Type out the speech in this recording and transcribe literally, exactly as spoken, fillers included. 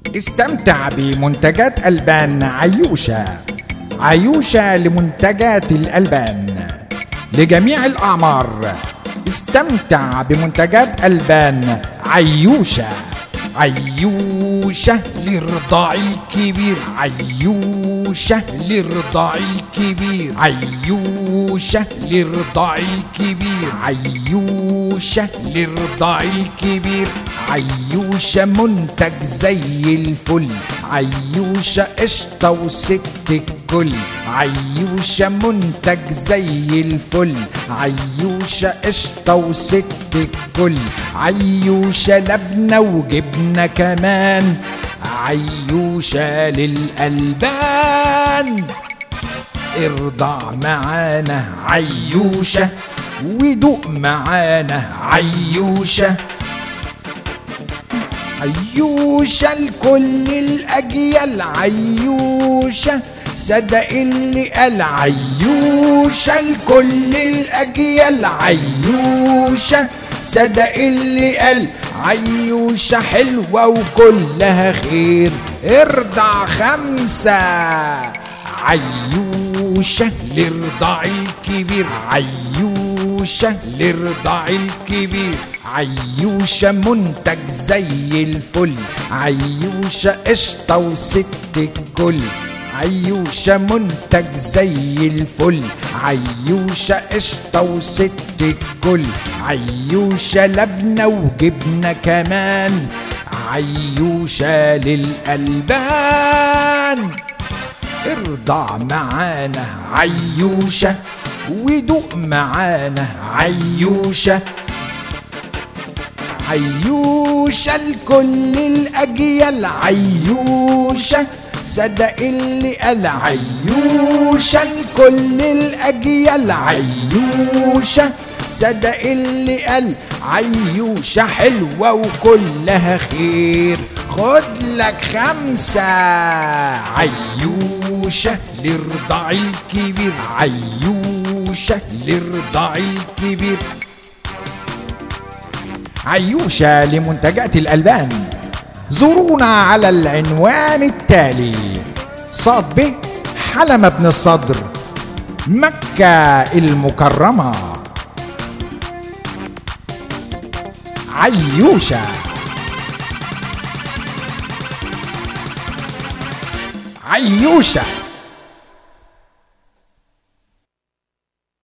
استمتع بمنتجات ألبان عيوشة. عيوشة لمنتجات الألبان لجميع الأعمار. استمتع بمنتجات ألبان عيوشة. عيوشة للرضاع الكبير. عيوشة للرضاع الكبير. عيوشة للرضاع الكبير. عيوشة للرضاع الكبير. عيوشة منتج زي الفل. عيوشة قشطة وست الكل. عيوشة منتج زي الفل. عيوشة قشطة وست الكل. عيوشة لبنة وجبنة كمان. عيوشة للألبان. ارضع معانا عيوشة ودوق معانا عيوشة. عيوشة لكل الأجيال. عيوشة صدق اللي قال. عيوشة لكل الأجيال. عيوشة صدق اللي قال. عيوشة حلوة وكلها خير. ارضع خمسة. عيوشة للرضاع الكبير. عيوشة للرضاع الكبير. عيوشة منتج زي الفل. عيوشة قشطة وست الكل. عيوشة منتج زي الفل. عيوشة قشطة وست الكل. عيوشة لبنة وجبنة كمان. عيوشة للألبان. ارضع معانا عيوشة ودوق معانا عيوشة. عيوشة لكل الأجيال. عيوشة صدق اللي قال. عيوشة لكل الأجيال. عيوشة صدق اللي قال. عيوشة حلوة وكلها خير. خد لك خمسة. عيوشة للرضاع الكبير. عيوشة للرضاع الكبير. عيوشة لمنتجات الألبان. زورونا على العنوان التالي: صاد ب حلمة بن الصدر، مكة المكرمة. عيوشة. عيوشة.